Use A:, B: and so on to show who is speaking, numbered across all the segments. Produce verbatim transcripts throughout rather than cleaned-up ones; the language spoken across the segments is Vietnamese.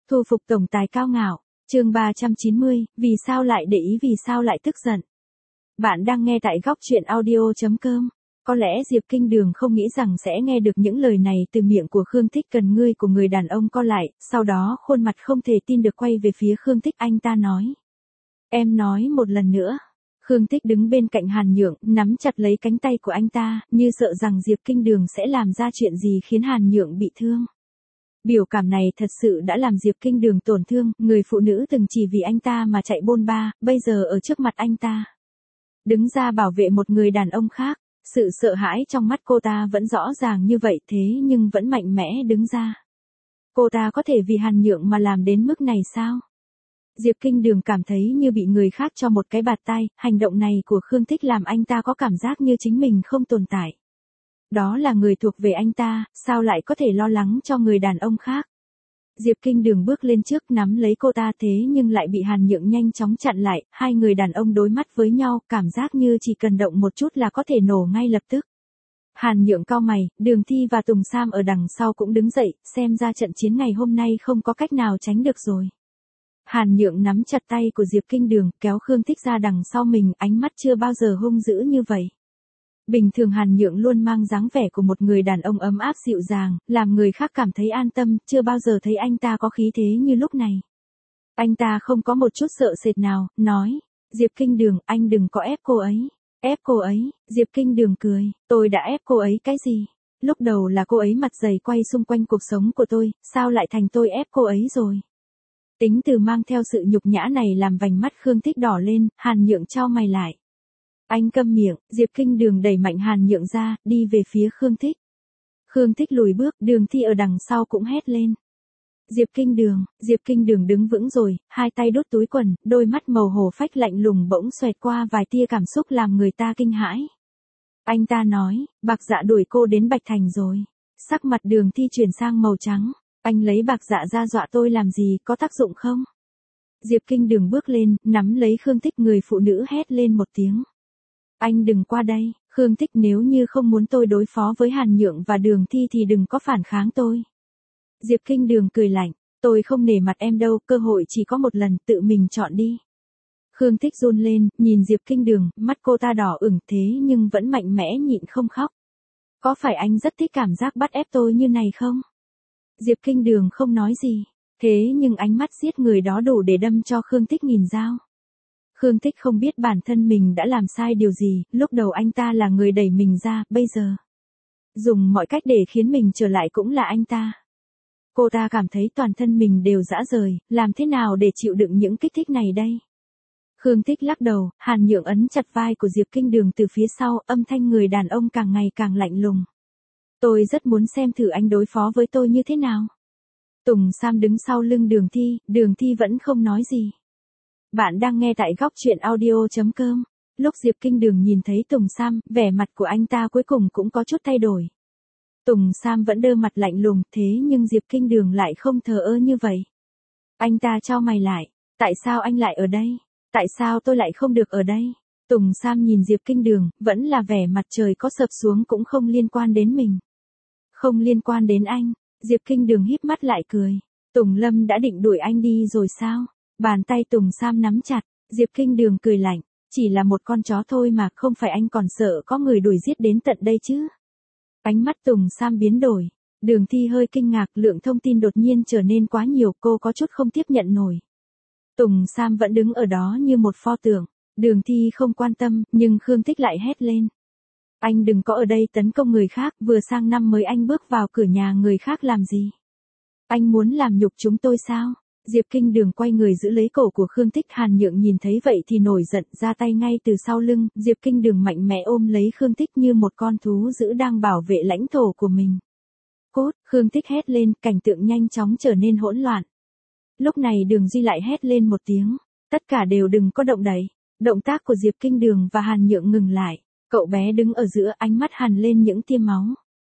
A: Thu phục tổng tài cao ngạo, chương ba trăm chín mươi, vì sao lại để ý vì sao lại tức giận. Bạn đang nghe tại góc truyện audio chấm com. Có lẽ Diệp Kinh Đường không nghĩ rằng sẽ nghe được những lời này từ miệng của Khương Thích. Cần ngươi của người đàn ông co lại, sau đó khuôn mặt không thể tin được quay về phía Khương Thích. Anh ta nói. Em nói một lần nữa. Khương Thích đứng bên cạnh Hàn Nhượng, nắm chặt lấy cánh tay của anh ta, như sợ rằng Diệp Kinh Đường sẽ làm ra chuyện gì khiến Hàn Nhượng bị thương. Biểu cảm này thật sự đã làm Diệp Kinh Đường tổn thương, người phụ nữ từng chỉ vì anh ta mà chạy bôn ba, bây giờ ở trước mặt anh ta. Đứng ra bảo vệ một người đàn ông khác, sự sợ hãi trong mắt cô ta vẫn rõ ràng như vậy thế nhưng vẫn mạnh mẽ đứng ra. Cô ta có thể vì Hàn Nhượng mà làm đến mức này sao? Diệp Kinh Đường cảm thấy như bị người khác cho một cái bạt tai, hành động này của Khương Thích làm anh ta có cảm giác như chính mình không tồn tại. Đó là người thuộc về anh ta, sao lại có thể lo lắng cho người đàn ông khác. Diệp Kinh Đường bước lên trước nắm lấy cô ta thế nhưng lại bị Hàn Nhượng nhanh chóng chặn lại, hai người đàn ông đối mắt với nhau, cảm giác như chỉ cần động một chút là có thể nổ ngay lập tức. Hàn Nhượng cau mày, Đường Thi và Tùng Sam ở đằng sau cũng đứng dậy, xem ra trận chiến ngày hôm nay không có cách nào tránh được rồi. Hàn Nhượng nắm chặt tay của Diệp Kinh Đường, kéo Khương Thích ra đằng sau mình, ánh mắt chưa bao giờ hung dữ như vậy. Bình thường Hàn Nhượng luôn mang dáng vẻ của một người đàn ông ấm áp dịu dàng, làm người khác cảm thấy an tâm, chưa bao giờ thấy anh ta có khí thế như lúc này. Anh ta không có một chút sợ sệt nào, nói, Diệp Kinh Đường, anh đừng có ép cô ấy. Ép cô ấy, Diệp Kinh Đường cười, tôi đã ép cô ấy cái gì? Lúc đầu là cô ấy mặt dày quay xung quanh cuộc sống của tôi, sao lại thành tôi ép cô ấy rồi? Tính từ mang theo sự nhục nhã này làm vành mắt Khương Thích đỏ lên, Hàn Nhượng chau mày lại. Anh câm miệng, Diệp Kinh Đường đẩy mạnh Hàn Nhượng ra, đi về phía Khương Thích. Khương Thích lùi bước, Đường Thi ở đằng sau cũng hét lên. Diệp Kinh Đường, Diệp Kinh Đường đứng vững rồi, hai tay đút túi quần, đôi mắt màu hổ phách lạnh lùng bỗng xoẹt qua vài tia cảm xúc làm người ta kinh hãi. Anh ta nói, Bạc Dạ đuổi cô đến Bạch Thành rồi. Sắc mặt Đường Thi chuyển sang màu trắng. Anh lấy Bạc Dạ ra dọa tôi làm gì, có tác dụng không? Diệp Kinh Đường bước lên, nắm lấy Khương Thích, người phụ nữ hét lên một tiếng. Anh đừng qua đây, Khương Thích, nếu như không muốn tôi đối phó với Hàn Nhượng và Đường Thi thì đừng có phản kháng tôi. Diệp Kinh Đường cười lạnh, tôi không nể mặt em đâu, cơ hội chỉ có một lần, tự mình chọn đi. Khương Thích run lên, nhìn Diệp Kinh Đường, mắt cô ta đỏ ửng thế nhưng vẫn mạnh mẽ nhịn không khóc. Có phải anh rất thích cảm giác bắt ép tôi như này không? Diệp Kinh Đường không nói gì, thế nhưng ánh mắt giết người đó đủ để đâm cho Khương Thích nghìn dao. Khương Thích không biết bản thân mình đã làm sai điều gì, lúc đầu anh ta là người đẩy mình ra, bây giờ dùng mọi cách để khiến mình trở lại cũng là anh ta. Cô ta cảm thấy toàn thân mình đều rã rời, làm thế nào để chịu đựng những kích thích này đây? Khương Thích lắc đầu, Hàn Nhượng ấn chặt vai của Diệp Kinh Đường từ phía sau, âm thanh người đàn ông càng ngày càng lạnh lùng. Tôi rất muốn xem thử anh đối phó với tôi như thế nào. Tùng Sam đứng sau lưng Đường Thi, Đường Thi vẫn không nói gì. Bạn đang nghe tại góc truyện audio chấm com. Lúc Diệp Kinh Đường nhìn thấy Tùng Sam, vẻ mặt của anh ta cuối cùng cũng có chút thay đổi. Tùng Sam vẫn đơ mặt lạnh lùng, thế nhưng Diệp Kinh Đường lại không thờ ơ như vậy. Anh ta chau mày lại, tại sao anh lại ở đây? Tại sao tôi lại không được ở đây? Tùng Sam nhìn Diệp Kinh Đường, vẫn là vẻ mặt trời có sập xuống cũng không liên quan đến mình. Không liên quan đến anh, Diệp Kinh Đường híp mắt lại cười. Tùng Lâm đã định đuổi anh đi rồi sao? Bàn tay Tùng Sam nắm chặt, Diệp Kinh Đường cười lạnh, chỉ là một con chó thôi mà, không phải anh còn sợ có người đuổi giết đến tận đây chứ? Ánh mắt Tùng Sam biến đổi, Đường Thi hơi kinh ngạc, lượng thông tin đột nhiên trở nên quá nhiều, cô có chút không tiếp nhận nổi. Tùng Sam vẫn đứng ở đó như một pho tượng, Đường Thi không quan tâm, nhưng Khương Thích lại hét lên. Anh đừng có ở đây tấn công người khác, vừa sang năm mới anh bước vào cửa nhà người khác làm gì? Anh muốn làm nhục chúng tôi sao? Diệp Kinh Đường quay người giữ lấy cổ của Khương Thích, Hàn Nhượng nhìn thấy vậy thì nổi giận, ra tay ngay từ sau lưng, Diệp Kinh Đường mạnh mẽ ôm lấy Khương Thích như một con thú dữ đang bảo vệ lãnh thổ của mình. Cốt, Khương Thích hét lên, cảnh tượng nhanh chóng trở nên hỗn loạn. Lúc này Đường Duy lại hét lên một tiếng, tất cả đều đừng có động đậy. Động tác của Diệp Kinh Đường và Hàn Nhượng ngừng lại, cậu bé đứng ở giữa, ánh mắt hằn lên những tia máu.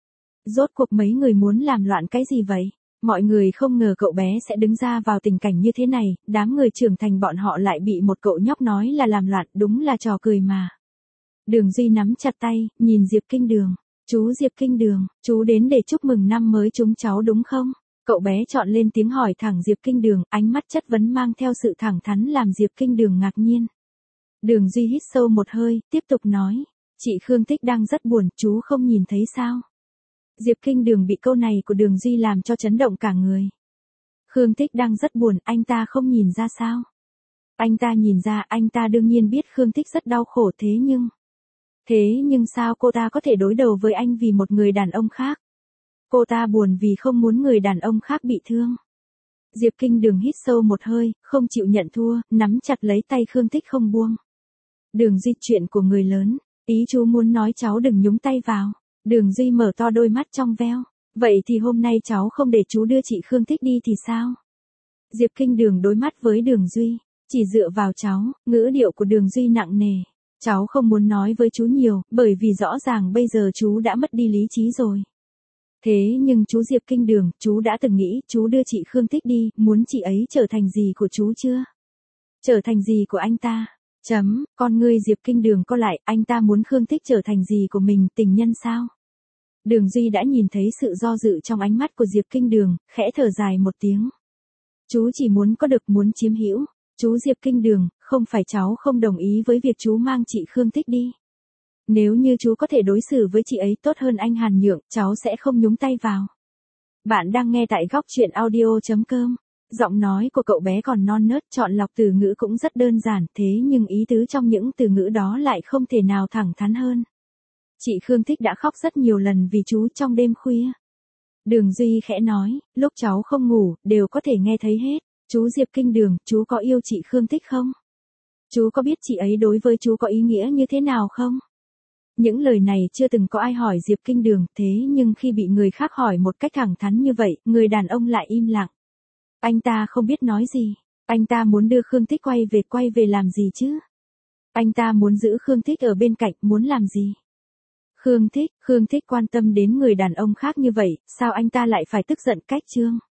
A: Rốt cuộc mấy người muốn làm loạn cái gì vậy? Mọi người không ngờ cậu bé sẽ đứng ra vào tình cảnh như thế này, đám người trưởng thành bọn họ lại bị một cậu nhóc nói là làm loạn, đúng là trò cười mà. Đường Duy nắm chặt tay, nhìn Diệp Kinh Đường. Chú Diệp Kinh Đường, chú đến để chúc mừng năm mới chúng cháu đúng không? Cậu bé chọn lên tiếng hỏi thẳng Diệp Kinh Đường, ánh mắt chất vấn mang theo sự thẳng thắn làm Diệp Kinh Đường ngạc nhiên. Đường Duy hít sâu một hơi, tiếp tục nói. Chị Khương Tích đang rất buồn, chú không nhìn thấy sao? Diệp Kinh Đường bị câu này của Đường Duy làm cho chấn động cả người. Khương Tích đang rất buồn, anh ta không nhìn ra sao? Anh ta nhìn ra, anh ta đương nhiên biết Khương Tích rất đau khổ thế nhưng... Thế nhưng sao cô ta có thể đối đầu với anh vì một người đàn ông khác? Cô ta buồn vì không muốn người đàn ông khác bị thương. Diệp Kinh Đường hít sâu một hơi, không chịu nhận thua, nắm chặt lấy tay Khương Tích không buông. Đường Duy, chuyện của người lớn, ý chú muốn nói cháu đừng nhúng tay vào. Đường Duy mở to đôi mắt trong veo. Vậy thì hôm nay cháu không để chú đưa chị Khương Tích đi thì sao? Diệp Kinh Đường đối mắt với Đường Duy. Chỉ dựa vào cháu, ngữ điệu của Đường Duy nặng nề. Cháu không muốn nói với chú nhiều, bởi vì rõ ràng bây giờ chú đã mất đi lý trí rồi. Thế nhưng chú Diệp Kinh Đường, chú đã từng nghĩ chú đưa chị Khương Tích đi, muốn chị ấy trở thành gì của chú chưa? Trở thành gì của anh ta? Chấm, con ngươi Diệp Kinh Đường co lại, anh ta muốn Khương Tích trở thành gì của mình, tình nhân sao? Đường Duy đã nhìn thấy sự do dự trong ánh mắt của Diệp Kinh Đường, khẽ thở dài một tiếng. Chú chỉ muốn có được, muốn chiếm hữu. Chú Diệp Kinh Đường, không phải cháu không đồng ý với việc chú mang chị Khương Tích đi. Nếu như chú có thể đối xử với chị ấy tốt hơn anh Hàn Nhượng, cháu sẽ không nhúng tay vào. Bạn đang nghe tại góc truyện audio chấm com. Giọng nói của cậu bé còn non nớt, chọn lọc từ ngữ cũng rất đơn giản, thế nhưng ý tứ trong những từ ngữ đó lại không thể nào thẳng thắn hơn. Chị Khương Tích đã khóc rất nhiều lần vì chú trong đêm khuya. Đường Duy khẽ nói, lúc cháu không ngủ, đều có thể nghe thấy hết. Chú Diệp Kinh Đường, chú có yêu chị Khương Tích không? Chú có biết chị ấy đối với chú có ý nghĩa như thế nào không? Những lời này chưa từng có ai hỏi Diệp Kinh Đường, thế nhưng khi bị người khác hỏi một cách thẳng thắn như vậy, người đàn ông lại im lặng. Anh ta không biết nói gì. Anh ta muốn đưa Khương Tích quay về, quay về làm gì chứ? Anh ta muốn giữ Khương Tích ở bên cạnh, muốn làm gì? Khương Tích, Khương Tích quan tâm đến người đàn ông khác như vậy, sao anh ta lại phải tức giận cách trương?